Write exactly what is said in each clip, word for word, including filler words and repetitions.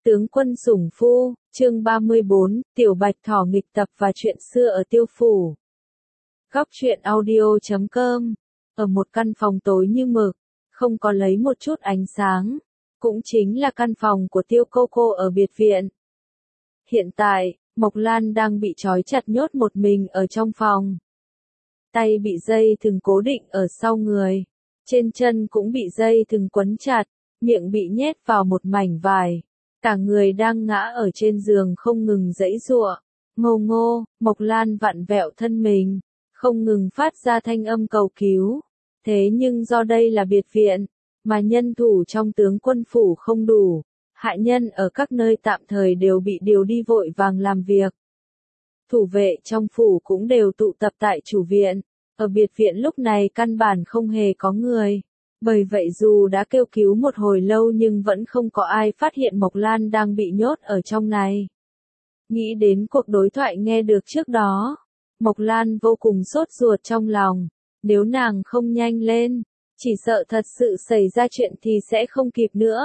Tướng quân sủng phu, chương ba mươi bốn, Tiểu Bạch Thỏ nghịch tập và chuyện xưa ở Tiêu Phủ. Góc truyện audio chấm com. Ở một căn phòng tối như mực, không có lấy một chút ánh sáng, cũng chính là căn phòng của Tiêu Cô Cô ở biệt viện. Hiện tại, Mộc Lan đang bị trói chặt nhốt một mình ở trong phòng. Tay bị dây thừng cố định ở sau người, trên chân cũng bị dây thừng quấn chặt, miệng bị nhét vào một mảnh vải. Cả người đang ngã ở trên giường không ngừng giãy giụa. Ngô ngô, Mộc Lan vặn vẹo thân mình, không ngừng phát ra thanh âm cầu cứu. Thế nhưng do đây là biệt viện, mà nhân thủ trong tướng quân phủ không đủ, hạ nhân ở các nơi tạm thời đều bị điều đi vội vàng làm việc. Thủ vệ trong phủ cũng đều tụ tập tại chủ viện, ở biệt viện lúc này căn bản không hề có người. Bởi vậy dù đã kêu cứu một hồi lâu nhưng vẫn không có ai phát hiện Mộc Lan đang bị nhốt ở trong này. Nghĩ đến cuộc đối thoại nghe được trước đó, Mộc Lan vô cùng sốt ruột trong lòng, nếu nàng không nhanh lên, chỉ sợ thật sự xảy ra chuyện thì sẽ không kịp nữa.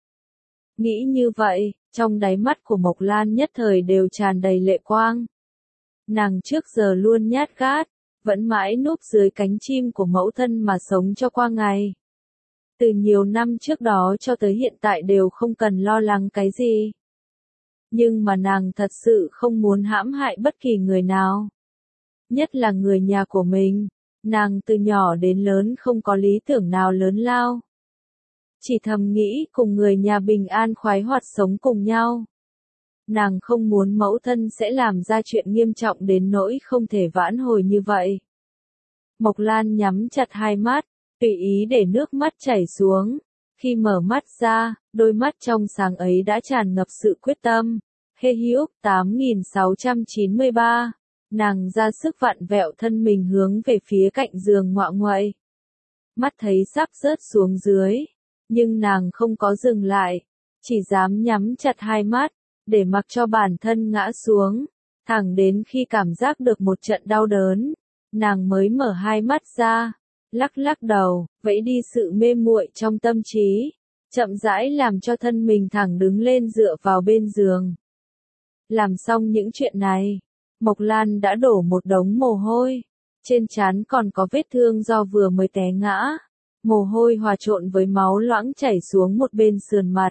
Nghĩ như vậy, trong đáy mắt của Mộc Lan nhất thời đều tràn đầy lệ quang. Nàng trước giờ luôn nhát gát, vẫn mãi núp dưới cánh chim của mẫu thân mà sống cho qua ngày. Từ nhiều năm trước đó cho tới hiện tại đều không cần lo lắng cái gì. Nhưng mà nàng thật sự không muốn hãm hại bất kỳ người nào. Nhất là người nhà của mình, nàng từ nhỏ đến lớn không có lý tưởng nào lớn lao. Chỉ thầm nghĩ cùng người nhà bình an khoái hoạt sống cùng nhau. Nàng không muốn mẫu thân sẽ làm ra chuyện nghiêm trọng đến nỗi không thể vãn hồi như vậy. Mộc Lan nhắm chặt hai mắt, tùy ý để nước mắt chảy xuống. Khi mở mắt ra, đôi mắt trong sáng ấy đã tràn ngập sự quyết tâm. Hê Hữu tám nghìn sáu trăm chín mươi ba. Nàng ra sức vặn vẹo thân mình hướng về phía cạnh giường ngoạ nguậy. Mắt thấy sắp rớt xuống dưới, nhưng nàng không có dừng lại, chỉ dám nhắm chặt hai mắt, để mặc cho bản thân ngã xuống, thẳng đến khi cảm giác được một trận đau đớn, nàng mới mở hai mắt ra. Lắc lắc đầu, vẫy đi sự mê muội trong tâm trí, chậm rãi làm cho thân mình thẳng đứng lên dựa vào bên giường. Làm xong những chuyện này, Mộc Lan đã đổ một đống mồ hôi, trên trán còn có vết thương do vừa mới té ngã, mồ hôi hòa trộn với máu loãng chảy xuống một bên sườn mặt.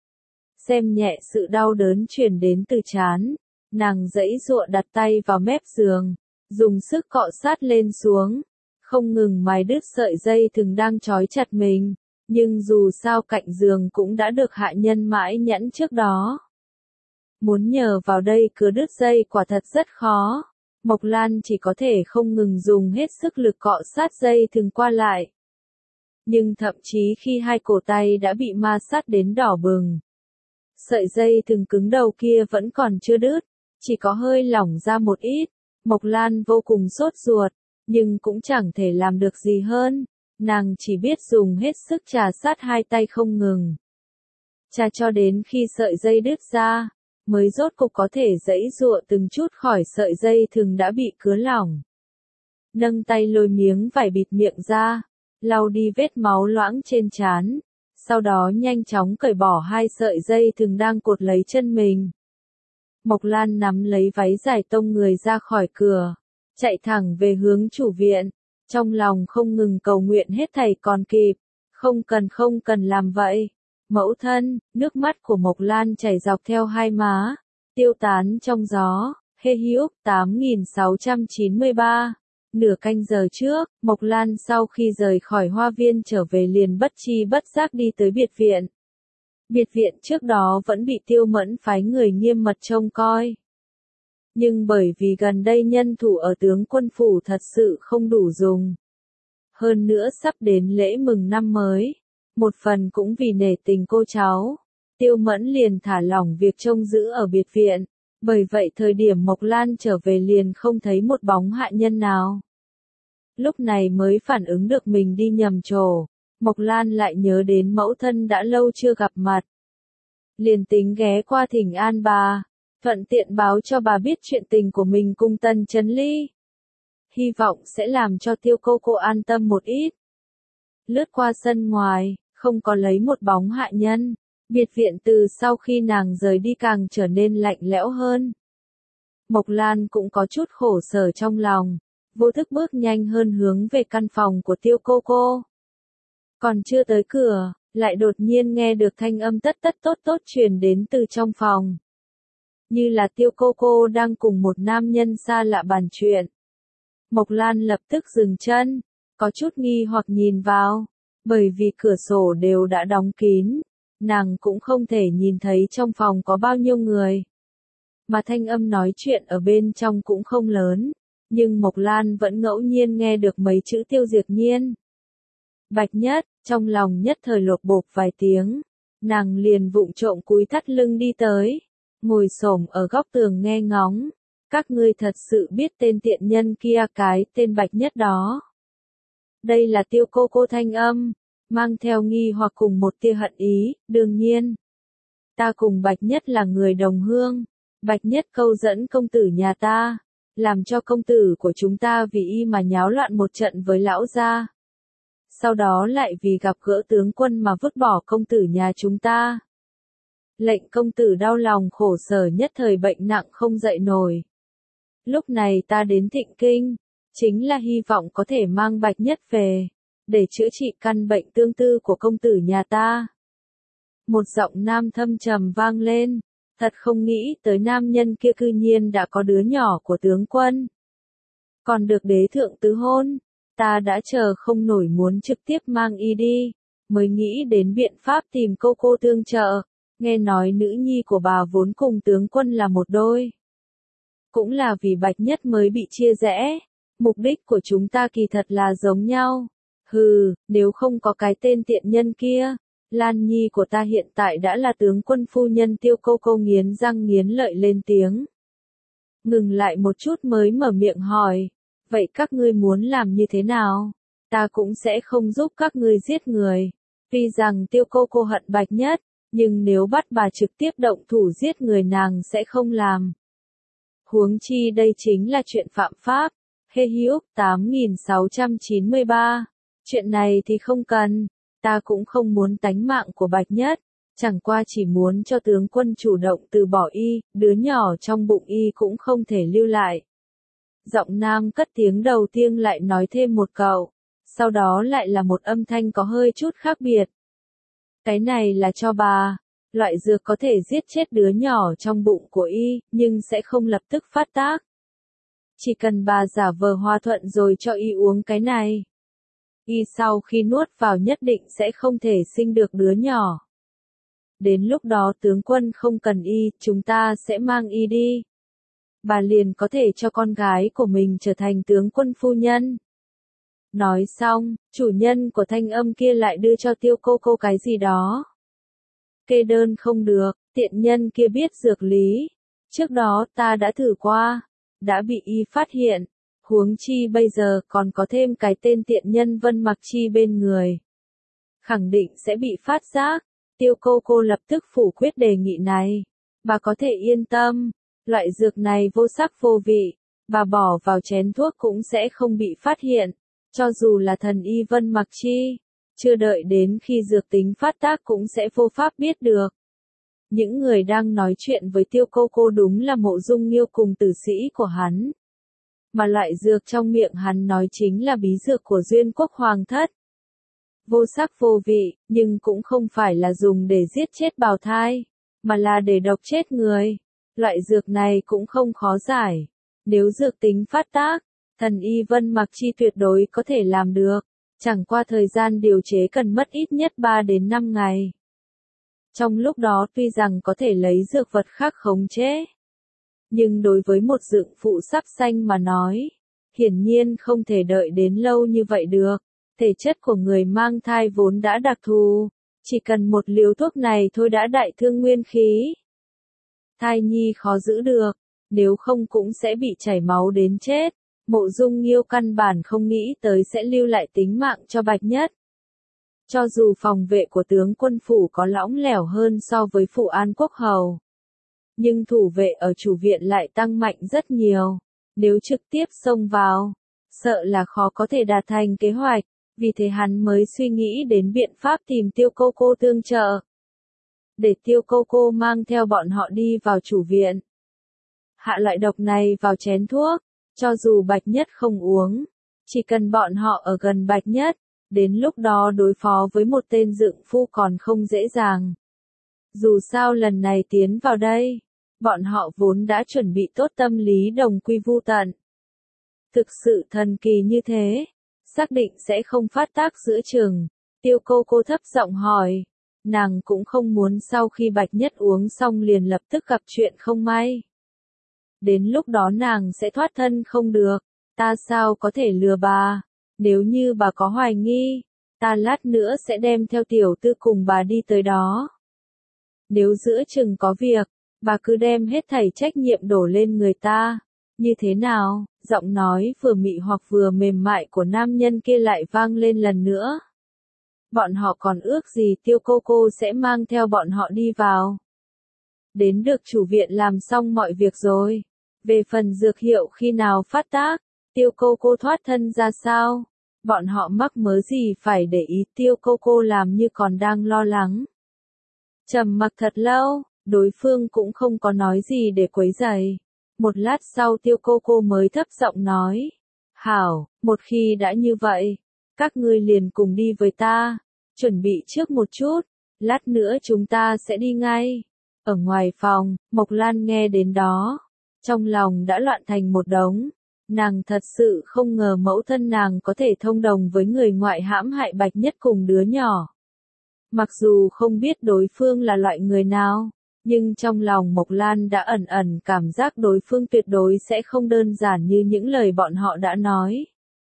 Xem nhẹ sự đau đớn truyền đến từ trán, nàng giãy giụa đặt tay vào mép giường, dùng sức cọ sát lên xuống. Không ngừng mài đứt sợi dây thừng đang trói chặt mình, nhưng dù sao cạnh giường cũng đã được hạ nhân mãi nhẫn trước đó. Muốn nhờ vào đây cứa đứt dây quả thật rất khó, Mộc Lan chỉ có thể không ngừng dùng hết sức lực cọ sát dây thừng qua lại. Nhưng thậm chí khi hai cổ tay đã bị ma sát đến đỏ bừng, sợi dây thừng cứng đầu kia vẫn còn chưa đứt, chỉ có hơi lỏng ra một ít. Mộc Lan vô cùng sốt ruột, nhưng cũng chẳng thể làm được gì hơn, nàng chỉ biết dùng hết sức chà sát hai tay không ngừng. Chà cho đến khi sợi dây đứt ra, mới rốt cục có thể giãy giụa từng chút khỏi sợi dây thừng đã bị cứa lỏng. Nâng tay lôi miếng vải bịt miệng ra, lau đi vết máu loãng trên trán, sau đó nhanh chóng cởi bỏ hai sợi dây thừng đang cột lấy chân mình. Mộc Lan nắm lấy váy dài tông người ra khỏi cửa, chạy thẳng về hướng chủ viện, trong lòng không ngừng cầu nguyện hết thảy còn kịp, không cần không cần làm vậy. Mẫu thân, nước mắt của Mộc Lan chảy dọc theo hai má, tiêu tán trong gió. Hê Hữu tám nghìn sáu trăm chín mươi ba. Nửa canh giờ trước, Mộc Lan sau khi rời khỏi hoa viên trở về liền bất chi bất giác đi tới biệt viện. Biệt viện trước đó vẫn bị Tiêu Mẫn phái người nghiêm mật trông coi. Nhưng bởi vì gần đây nhân thủ ở tướng quân phủ thật sự không đủ dùng. Hơn nữa sắp đến lễ mừng năm mới, một phần cũng vì nể tình cô cháu, Tiêu Mẫn liền thả lỏng việc trông giữ ở biệt viện, bởi vậy thời điểm Mộc Lan trở về liền không thấy một bóng hạ nhân nào. Lúc này mới phản ứng được mình đi nhầm chỗ, Mộc Lan lại nhớ đến mẫu thân đã lâu chưa gặp mặt. Liền tính ghé qua thỉnh an bà, thuận tiện báo cho bà biết chuyện tình của mình cùng Tần Chấn Ly. Hy vọng sẽ làm cho Tiêu Cô Cô an tâm một ít. Lướt qua sân ngoài, không có lấy một bóng hạ nhân, Biệt viện từ sau khi nàng rời đi càng trở nên lạnh lẽo hơn. Mộc Lan cũng có chút khổ sở trong lòng, vô thức bước nhanh hơn hướng về căn phòng của Tiêu Cô Cô. Còn chưa tới cửa, lại đột nhiên nghe được thanh âm tất tất tốt tốt truyền đến từ trong phòng. Như là Tiêu Cô Cô đang cùng một nam nhân xa lạ bàn chuyện. Mộc Lan lập tức dừng chân, có chút nghi hoặc nhìn vào, bởi vì cửa sổ đều đã đóng kín, nàng cũng không thể nhìn thấy trong phòng có bao nhiêu người. Mà thanh âm nói chuyện ở bên trong cũng không lớn, nhưng Mộc Lan vẫn ngẫu nhiên nghe được mấy chữ Tiêu Diệp Nhiên. Bạch Nhất, trong lòng nhất thời lột bột vài tiếng, nàng liền vụng trộm cúi thắt lưng đi tới, ngồi xổm ở góc tường nghe ngóng. Các ngươi thật sự biết tên tiện nhân kia, cái tên Bạch Nhất đó. Đây là Tiêu Cô Cô thanh âm, mang theo nghi hoặc cùng một tia hận ý, đương nhiên. Ta cùng Bạch Nhất là người đồng hương, Bạch Nhất câu dẫn công tử nhà ta, làm cho công tử của chúng ta vì y mà nháo loạn một trận với lão gia. Sau đó lại vì gặp gỡ tướng quân mà vứt bỏ công tử nhà chúng ta. Lệnh công tử đau lòng khổ sở nhất thời bệnh nặng không dậy nổi. Lúc này ta đến Thịnh Kinh, chính là hy vọng có thể mang Bạch Nhất về, để chữa trị căn bệnh tương tư của công tử nhà ta. Một giọng nam thâm trầm vang lên, thật không nghĩ tới nam nhân kia cư nhiên đã có đứa nhỏ của tướng quân. Còn được đế thượng tứ hôn, ta đã chờ không nổi muốn trực tiếp mang y đi, mới nghĩ đến biện pháp tìm cô cô tương trợ, nghe nói nữ nhi của bà vốn cùng tướng quân là một đôi. Cũng là vì Bạch Nhất mới bị chia rẽ, mục đích của chúng ta kỳ thật là giống nhau. Hừ, nếu không có cái tên tiện nhân kia, Lan Nhi của ta hiện tại đã là tướng quân phu nhân. Tiêu Cô Cô nghiến răng nghiến lợi lên tiếng. Ngừng lại một chút mới mở miệng hỏi, vậy các ngươi muốn làm như thế nào? Ta cũng sẽ không giúp các ngươi giết người. Tuy rằng Tiêu Cô Cô hận Bạch Nhất, nhưng nếu bắt bà trực tiếp động thủ giết người nàng sẽ không làm. Huống chi đây chính là chuyện phạm pháp. Hê Hữu tám nghìn sáu trăm chín mươi ba. Chuyện này thì không cần, ta cũng không muốn tánh mạng của Bạch Nhất, chẳng qua chỉ muốn cho tướng quân chủ động từ bỏ y, đứa nhỏ trong bụng y cũng không thể lưu lại. Giọng nam cất tiếng đầu tiên lại nói thêm một câu, sau đó lại là một âm thanh có hơi chút khác biệt. Cái này là cho bà, loại dược có thể giết chết đứa nhỏ trong bụng của y, nhưng sẽ không lập tức phát tác. Chỉ cần bà giả vờ hòa thuận rồi cho y uống cái này. Y sau khi nuốt vào nhất định sẽ không thể sinh được đứa nhỏ. Đến lúc đó tướng quân không cần y, chúng ta sẽ mang y đi. Bà liền có thể cho con gái của mình trở thành tướng quân phu nhân. Nói xong, chủ nhân của thanh âm kia lại đưa cho Tiêu Cô Cô cái gì đó. Kê đơn không được, tiện nhân kia biết dược lý. Trước đó ta đã thử qua, đã bị y phát hiện. Huống chi bây giờ còn có thêm cái tên tiện nhân Vân Mặc Chi bên người. Khẳng định sẽ bị phát giác. Tiêu Cô Cô lập tức phủ quyết đề nghị này. Bà có thể yên tâm, loại dược này vô sắc vô vị, bà bỏ vào chén thuốc cũng sẽ không bị phát hiện, cho dù là thần y Vân Mặc Chi, chưa đợi đến khi dược tính phát tác cũng sẽ vô pháp biết được. Những người đang nói chuyện với Tiêu Cô Cô đúng là Mộ Dung Nghiêu cùng tử sĩ của hắn. Mà loại dược trong miệng hắn nói chính là bí dược của Duyên Quốc Hoàng thất. Vô sắc vô vị, nhưng cũng không phải là dùng để giết chết bào thai, mà là để độc chết người. Loại dược này cũng không khó giải. Nếu dược tính phát tác, thần y Vân Mặc Chi tuyệt đối có thể làm được. Chẳng qua thời gian điều chế cần mất ít nhất ba đến năm ngày. Trong lúc đó tuy rằng có thể lấy dược vật khác khống chế, nhưng đối với một dược phụ sắp sanh mà nói, hiển nhiên không thể đợi đến lâu như vậy được. Thể chất của người mang thai vốn đã đặc thù, chỉ cần một liều thuốc này thôi đã đại thương nguyên khí. Thai nhi khó giữ được, nếu không cũng sẽ bị chảy máu đến chết. Mộ Dung Nghiêu căn bản không nghĩ tới sẽ lưu lại tính mạng cho Bạch Nhất. Cho dù phòng vệ của tướng quân phủ có lõng lẻo hơn so với phủ An Quốc Hầu, nhưng thủ vệ ở chủ viện lại tăng mạnh rất nhiều. Nếu trực tiếp xông vào, sợ là khó có thể đạt thành kế hoạch, vì thế hắn mới suy nghĩ đến biện pháp tìm Tiêu Cô Cô tương trợ. để Tiêu Cô Cô mang theo bọn họ đi vào chủ viện. Hạ loại độc này vào chén thuốc, cho dù Bạch Nhất không uống, chỉ cần bọn họ ở gần Bạch Nhất, đến lúc đó đối phó với một tên dượng phu còn không dễ dàng. Dù sao lần này tiến vào đây, bọn họ vốn đã chuẩn bị tốt tâm lý đồng quy vu tận. Thực sự thần kỳ như thế, xác định sẽ không phát tác giữa chừng. Tiêu Cô Cô thấp giọng hỏi, nàng cũng không muốn sau khi Bạch Nhất uống xong liền lập tức gặp chuyện không may. Đến lúc đó nàng sẽ thoát thân không được, ta sao có thể lừa bà, nếu như bà có hoài nghi, ta lát nữa sẽ đem theo tiểu tư cùng bà đi tới đó. Nếu giữa chừng có việc, bà cứ đem hết thảy trách nhiệm đổ lên người ta, như thế nào? Giọng nói vừa mị hoặc vừa mềm mại của nam nhân kia lại vang lên lần nữa. Bọn họ còn ước gì Tiêu Cô Cô sẽ mang theo bọn họ đi vào. Đến được chủ viện làm xong mọi việc rồi. Về phần dược hiệu khi nào phát tác, Tiêu Cô Cô thoát thân ra sao, bọn họ mắc mớ gì phải để ý. Tiêu Cô Cô làm như còn đang lo lắng. Trầm mặc thật lâu, đối phương cũng không có nói gì để quấy rầy. Một lát sau Tiêu Cô Cô mới thấp giọng nói, hảo, một khi đã như vậy, các ngươi liền cùng đi với ta, chuẩn bị trước một chút, lát nữa chúng ta sẽ đi ngay. Ở ngoài phòng, Mộc Lan nghe đến đó, trong lòng đã loạn thành một đống, nàng thật sự không ngờ mẫu thân nàng có thể thông đồng với người ngoại hãm hại Bạch Nhất cùng đứa nhỏ. Mặc dù không biết đối phương là loại người nào, nhưng trong lòng Mộc Lan đã ẩn ẩn cảm giác đối phương tuyệt đối sẽ không đơn giản như những lời bọn họ đã nói.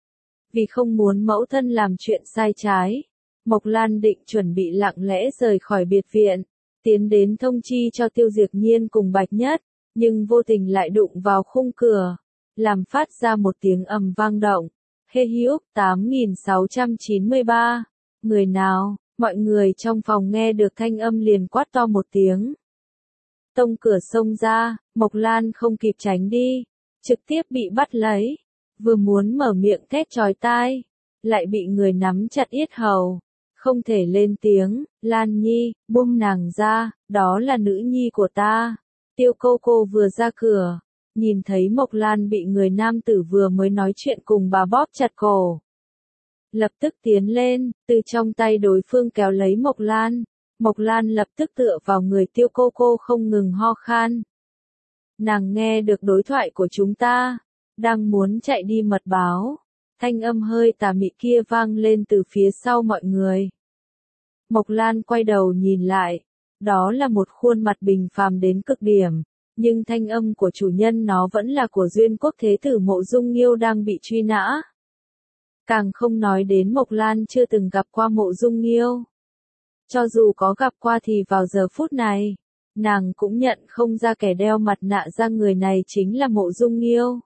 Vì không muốn mẫu thân làm chuyện sai trái, Mộc Lan định chuẩn bị lặng lẽ rời khỏi biệt viện, tiến đến thông chi cho Tiêu Diệp Nhiên cùng Bạch Nhất, nhưng vô tình lại đụng vào khung cửa, làm phát ra một tiếng ầm vang động. Hê Hiúc tám nghìn sáu trăm chín mươi ba, người nào? Mọi người trong phòng nghe được thanh âm liền quát to một tiếng. Tông cửa xông ra, Mộc Lan không kịp tránh đi, trực tiếp bị bắt lấy, vừa muốn mở miệng thét chói tai, lại bị người nắm chặt yết hầu, không thể lên tiếng. Lan Nhi, buông nàng ra, đó là nữ nhi của ta. Tiêu Cô Cô vừa ra cửa, nhìn thấy Mộc Lan bị người nam tử vừa mới nói chuyện cùng bà bóp chặt cổ. Lập tức tiến lên, từ trong tay đối phương kéo lấy Mộc Lan. Mộc Lan lập tức tựa vào người Tiêu Cô Cô không ngừng ho khan. Nàng nghe được đối thoại của chúng ta, đang muốn chạy đi mật báo. Thanh âm hơi tà mị kia vang lên từ phía sau mọi người. Mộc Lan quay đầu nhìn lại, đó là một khuôn mặt bình phàm đến cực điểm, nhưng thanh âm của chủ nhân nó vẫn là của Duyên Quốc Thế Tử Mộ Dung Nghiêu đang bị truy nã. Càng không nói đến Mộc Lan chưa từng gặp qua Mộ Dung Nghiêu. Cho dù có gặp qua thì vào giờ phút này, nàng cũng nhận không ra kẻ đeo mặt nạ ra người này chính là Mộ Dung Nghiêu.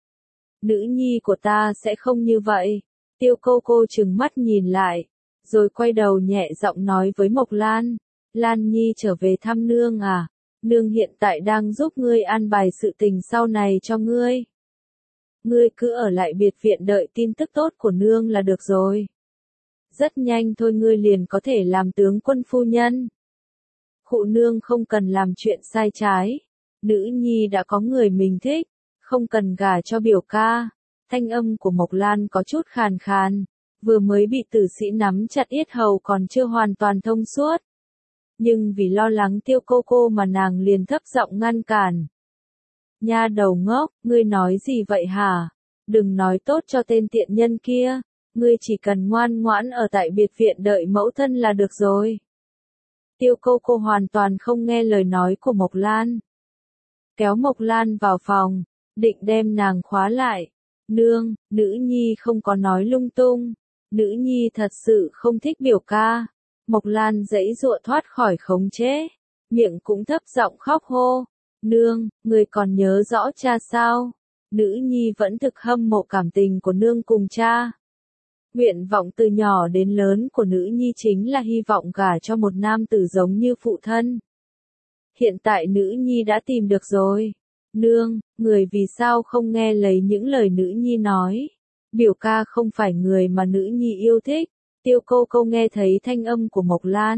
Nữ nhi của ta sẽ không như vậy. Tiêu Cô Cô trừng mắt nhìn lại, rồi quay đầu nhẹ giọng nói với Mộc Lan, Lan Nhi trở về thăm nương à, nương hiện tại đang giúp ngươi an bài sự tình sau này cho ngươi. Ngươi cứ ở lại biệt viện đợi tin tức tốt của nương là được rồi. Rất nhanh thôi ngươi liền có thể làm tướng quân phu nhân. Khụ nương không cần làm chuyện sai trái. Nữ nhi đã có người mình thích, không cần gả cho biểu ca. Thanh âm của Mộc Lan có chút khàn khàn, vừa mới bị tử sĩ nắm chặt yết hầu còn chưa hoàn toàn thông suốt. Nhưng vì lo lắng Tiêu Cô Cô mà nàng liền thấp giọng ngăn cản. Nha đầu ngốc, ngươi nói gì vậy hả? Đừng nói tốt cho tên tiện nhân kia, ngươi chỉ cần ngoan ngoãn ở tại biệt viện đợi mẫu thân là được rồi. Tiêu Cô Cô hoàn toàn không nghe lời nói của Mộc Lan. Kéo Mộc Lan vào phòng, định đem nàng khóa lại. Nương, nữ nhi không có nói lung tung, nữ nhi thật sự không thích biểu ca. Mộc Lan giãy giụa thoát khỏi khống chế, miệng cũng thấp giọng khóc hô. Nương, người còn nhớ rõ cha sao? Nữ nhi vẫn thực hâm mộ cảm tình của nương cùng cha. Nguyện vọng từ nhỏ đến lớn của nữ nhi chính là hy vọng gả cho một nam tử giống như phụ thân. Hiện tại nữ nhi đã tìm được rồi. Nương, người vì sao không nghe lấy những lời nữ nhi nói? Biểu ca không phải người mà nữ nhi yêu thích. Tiêu Cô Cô nghe thấy thanh âm của Mộc Lan,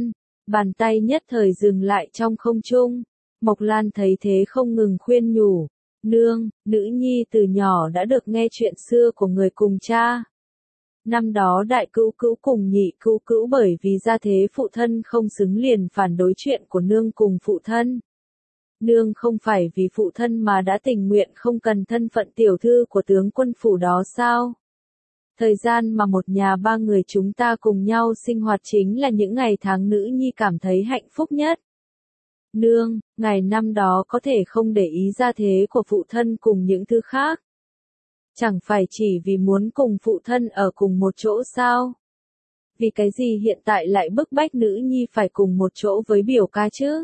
Bàn tay nhất thời dừng lại trong không trung. Mộc Lan thấy thế không ngừng khuyên nhủ. Nương, nữ nhi từ nhỏ đã được nghe chuyện xưa của người cùng cha. Năm đó đại cữu cữu cùng nhị cữu cữu bởi vì gia thế phụ thân không xứng liền phản đối chuyện của nương cùng phụ thân. Nương không phải vì phụ thân mà đã tình nguyện không cần thân phận tiểu thư của tướng quân phủ đó sao? Thời gian mà một nhà ba người chúng ta cùng nhau sinh hoạt chính là những ngày tháng nữ nhi cảm thấy hạnh phúc nhất. Nương, ngày năm đó có thể không để ý gia thế của phụ thân cùng những thứ khác. Chẳng phải chỉ vì muốn cùng phụ thân ở cùng một chỗ sao? Vì cái gì hiện tại lại bức bách nữ nhi phải cùng một chỗ với biểu ca chứ?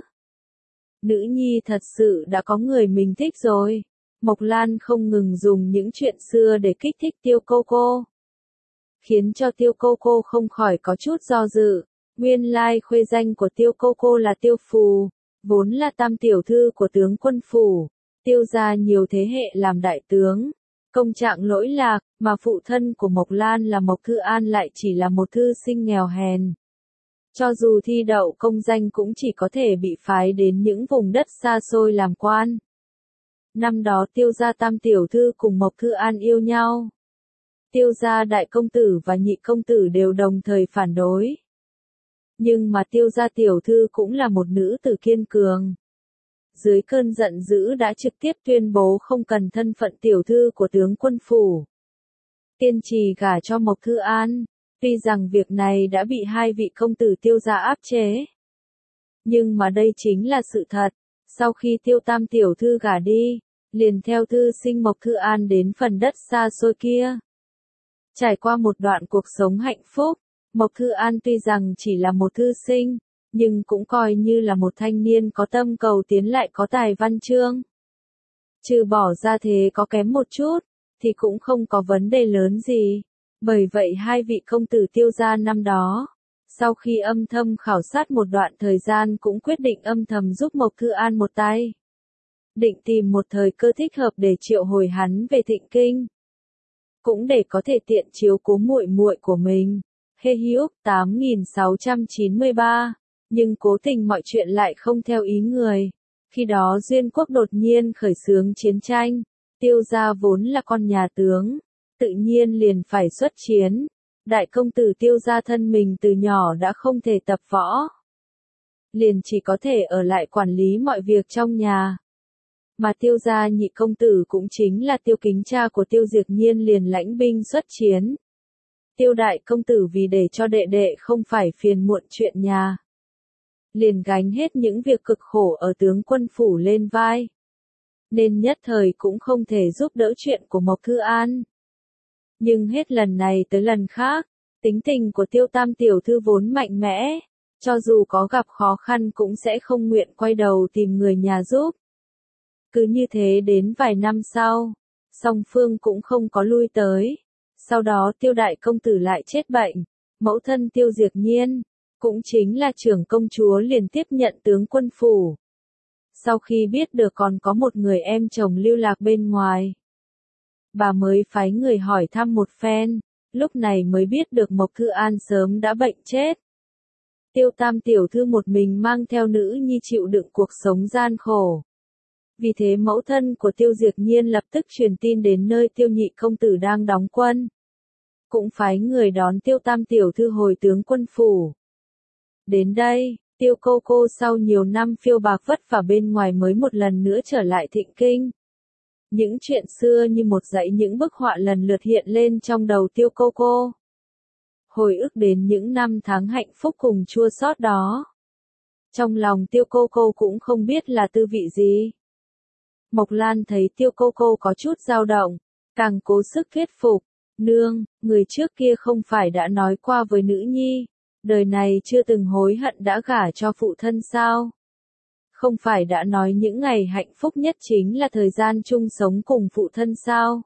Nữ nhi thật sự đã có người mình thích rồi. Mộc Lan không ngừng dùng những chuyện xưa để kích thích Tiêu Cô Cô. Khiến cho Tiêu Cô Cô không khỏi có chút do dự. Nguyên lai khuê danh của Tiêu Cô Cô là Tiêu Phù, vốn là tam tiểu thư của tướng quân phủ. Tiêu gia nhiều thế hệ làm đại tướng. Công trạng lỗi lạc, mà phụ thân của Mộc Lan là Mộc Thư An lại chỉ là một thư sinh nghèo hèn. Cho dù thi đậu công danh cũng chỉ có thể bị phái đến những vùng đất xa xôi làm quan. Năm đó Tiêu gia tam tiểu thư cùng Mộc Thư An yêu nhau. Tiêu gia đại công tử và nhị công tử đều đồng thời phản đối. Nhưng mà Tiêu gia tiểu thư cũng là một nữ tử kiên cường. Dưới cơn giận dữ đã trực tiếp tuyên bố không cần thân phận tiểu thư của tướng quân phủ. Kiên trì gả cho Mộc Thư An. Tuy rằng việc này đã bị hai vị công tử Tiêu gia áp chế. Nhưng mà đây chính là sự thật. Sau khi Tiêu tam tiểu thư gả đi, liền theo thư sinh Mộc Thư An đến phần đất xa xôi kia. Trải qua một đoạn cuộc sống hạnh phúc, Mộc Thư An tuy rằng chỉ là một thư sinh, nhưng cũng coi như là một thanh niên có tâm cầu tiến lại có tài văn chương. Trừ bỏ ra thế có kém một chút, thì cũng không có vấn đề lớn gì. Bởi vậy hai vị công tử Tiêu gia năm đó, sau khi âm thầm khảo sát một đoạn thời gian cũng quyết định âm thầm giúp Mộc Thư An một tay. Định tìm một thời cơ thích hợp để triệu hồi hắn về Thịnh Kinh. Cũng để có thể tiện chiếu cố muội muội của mình. Hê Hyuk tám nghìn sáu trăm chín mươi ba. Nhưng cố tình mọi chuyện lại không theo ý người. Khi đó Duyên Quốc đột nhiên khởi xướng chiến tranh. Tiêu gia vốn là con nhà tướng. Tự nhiên liền phải xuất chiến. Đại công tử Tiêu gia thân mình từ nhỏ đã không thể tập võ. Liền chỉ có thể ở lại quản lý mọi việc trong nhà. Mà Tiêu gia nhị công tử cũng chính là Tiêu Kính cha của Tiêu Diệp Nhiên liền lãnh binh xuất chiến. Tiêu đại công tử vì để cho đệ đệ không phải phiền muộn chuyện nhà. Liền gánh hết những việc cực khổ ở tướng quân phủ lên vai. Nên nhất thời cũng không thể giúp đỡ chuyện của Mộc Thư An. Nhưng hết lần này tới lần khác, tính tình của Tiêu tam tiểu thư vốn mạnh mẽ. Cho dù có gặp khó khăn cũng sẽ không nguyện quay đầu tìm người nhà giúp. Cứ như thế đến vài năm sau, song phương cũng không có lui tới. Sau đó Tiêu đại công tử lại chết bệnh, mẫu thân Tiêu Diệp Nhiên, cũng chính là trưởng công chúa liền tiếp nhận tướng quân phủ. Sau khi biết được còn có một người em chồng lưu lạc bên ngoài, bà mới phái người hỏi thăm một phen, lúc này mới biết được Mộc Thư An sớm đã bệnh chết. Tiêu tam tiểu thư một mình mang theo nữ nhi chịu đựng cuộc sống gian khổ. Vì thế mẫu thân của Tiêu Diệp Nhiên lập tức truyền tin đến nơi Tiêu nhị công tử đang đóng quân. Cũng phái người đón Tiêu tam tiểu thư hồi tướng quân phủ. Đến đây, Tiêu cô cô sau nhiều năm phiêu bạc vất vả bên ngoài mới một lần nữa trở lại Thịnh Kinh. Những chuyện xưa như một dãy những bức họa lần lượt hiện lên trong đầu Tiêu cô cô. Hồi ức đến những năm tháng hạnh phúc cùng chua xót đó. Trong lòng Tiêu cô cô cũng không biết là tư vị gì. Mộc Lan thấy Tiêu cô cô có chút dao động, càng cố sức thuyết phục. Nương, người trước kia không phải đã nói qua với nữ nhi, đời này chưa từng hối hận đã gả cho phụ thân sao? Không phải đã nói những ngày hạnh phúc nhất chính là thời gian chung sống cùng phụ thân sao?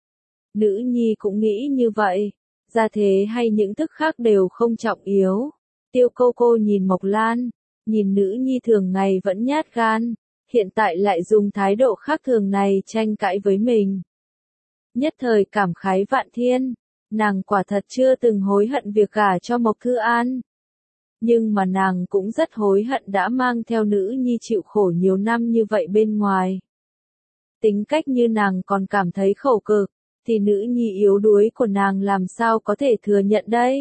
Nữ nhi cũng nghĩ như vậy, gia thế hay những thức khác đều không trọng yếu. Tiêu cô cô nhìn Mộc Lan, nhìn nữ nhi thường ngày vẫn nhát gan, hiện tại lại dùng thái độ khác thường này tranh cãi với mình. Nhất thời cảm khái vạn thiên, nàng quả thật chưa từng hối hận việc gả cho Mộc Thư An. Nhưng mà nàng cũng rất hối hận đã mang theo nữ nhi chịu khổ nhiều năm như vậy bên ngoài. Tính cách như nàng còn cảm thấy khổ cực, thì nữ nhi yếu đuối của nàng làm sao có thể thừa nhận đây?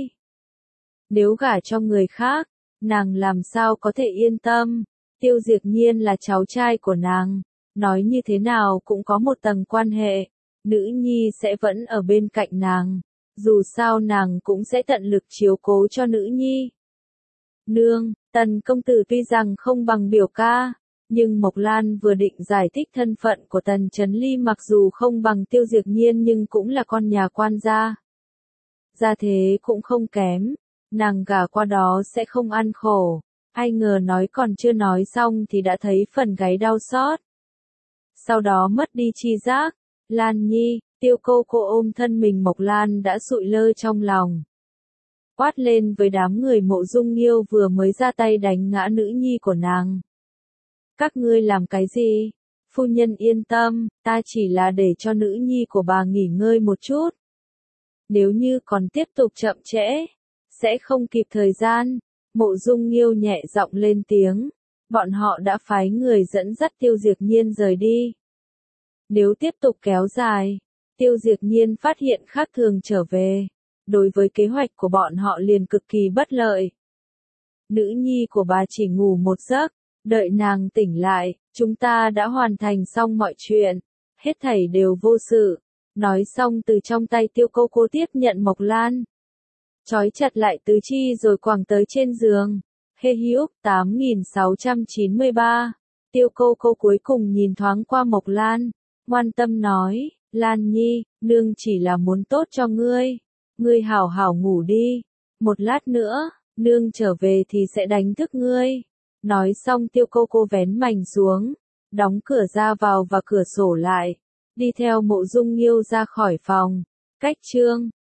Nếu gả cho người khác, nàng làm sao có thể yên tâm? Tiêu Diệp Nhiên là cháu trai của nàng, nói như thế nào cũng có một tầng quan hệ, nữ nhi sẽ vẫn ở bên cạnh nàng, dù sao nàng cũng sẽ tận lực chiếu cố cho nữ nhi. Nương, Tần công tử tuy rằng không bằng biểu ca, nhưng Mộc Lan vừa định giải thích thân phận của Tần Chấn Ly, mặc dù không bằng Tiêu Diệp Nhiên nhưng cũng là con nhà quan gia. Gia thế cũng không kém, nàng gả qua đó sẽ không ăn khổ. Ai ngờ nói còn chưa nói xong thì đã thấy phần gáy đau xót. Sau đó mất đi chi giác, Lan Nhi, Tiêu cô cô ôm thân mình Mộc Lan đã sụi lơ trong lòng. Quát lên với đám người Mộ Dung Nghiêu vừa mới ra tay đánh ngã nữ nhi của nàng. Các ngươi làm cái gì? Phu nhân yên tâm, ta chỉ là để cho nữ nhi của bà nghỉ ngơi một chút. Nếu như còn tiếp tục chậm trễ, sẽ không kịp thời gian. Mộ Dung Nghiêu nhẹ giọng lên tiếng, bọn họ đã phái người dẫn dắt Tiêu Diệp Nhiên rời đi. Nếu tiếp tục kéo dài, Tiêu Diệp Nhiên phát hiện khác thường trở về, đối với kế hoạch của bọn họ liền cực kỳ bất lợi. Nữ nhi của bà chỉ ngủ một giấc, đợi nàng tỉnh lại, chúng ta đã hoàn thành xong mọi chuyện, hết thảy đều vô sự. Nói xong từ trong tay Tiêu cô cô tiếp nhận Mộc Lan, trói chặt lại tứ chi rồi quẳng tới trên giường. Hê Hữu tám nghìn sáu trăm chín mươi ba. Tiêu cô cô cuối cùng nhìn thoáng qua Mộc Lan, ngoan tâm nói, Lan Nhi, nương chỉ là muốn tốt cho ngươi. Ngươi hảo hảo ngủ đi. Một lát nữa, nương trở về thì sẽ đánh thức ngươi. Nói xong Tiêu cô cô vén mành xuống, đóng cửa ra vào và cửa sổ lại, đi theo Mộ Dung Nghiêu ra khỏi phòng. Cách chương